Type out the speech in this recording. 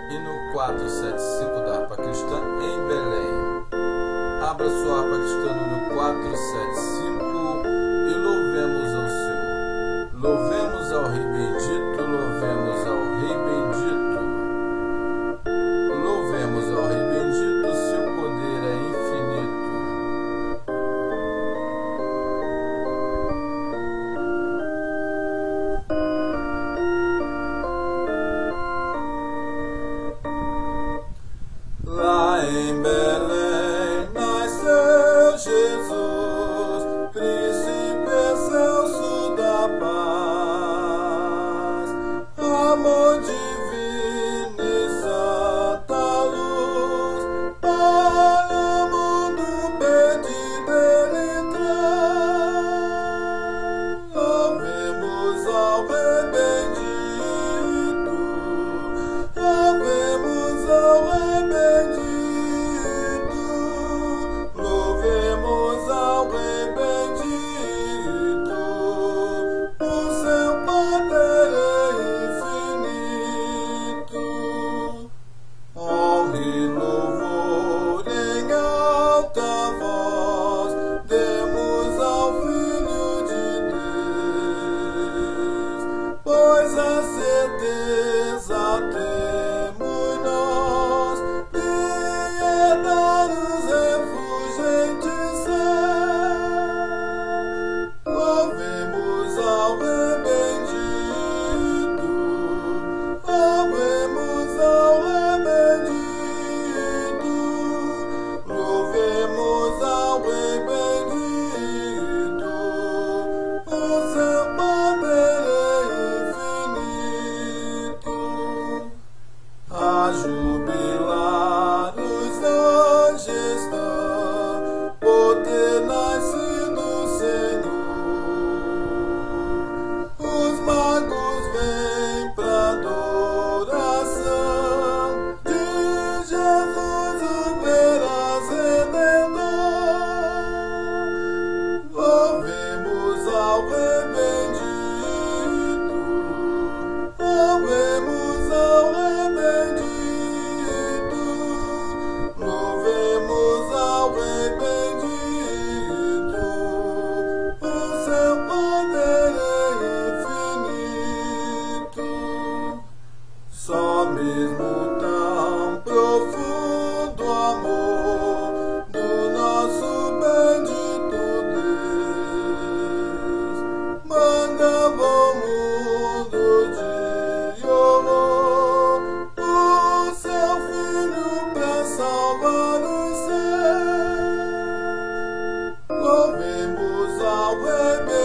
Hino 475 da harpa cristã em Belém. Abra sua harpa cristã no 475 e louvemos ao Senhor. Louvemos ao Rei bendito, louvemos ao Rei bendito. Louvemos ao Rei bendito, seu poder é infinito. Lá em Belém nasceu Jesus, príncipe excelso da paz, amor divino e santa luz, para o mundo perdido ele traz. Louvemos ao Rei bendito, louvemos ao Rei bendito, louvemos ao Rei bendito, o seu poder é infinito. Honra e louvor em alta voz demos ao Filho de Deus, pois a certeza temos nós de herdar-nos refulgentes céus. Louvemos ao Rei bendito, louvemos ao Rei bendito, louvemos ao Rei bendito, o seu poder é infinito. A jubilar os anjos estão, por ter nascido o Senhor. Os magos vêm pra adoração de Jesus, o veraz Redentor. Louvemos ao Rei bendito, louvemos ao Rei bendito, louvemos ao Rei bendito, o seu poder é infinito. Só mesmo tão profundo amor do nosso bendito Deus mandava ao mundo de horror o seu Filho pra salvar os seus. Louvemos ao Rei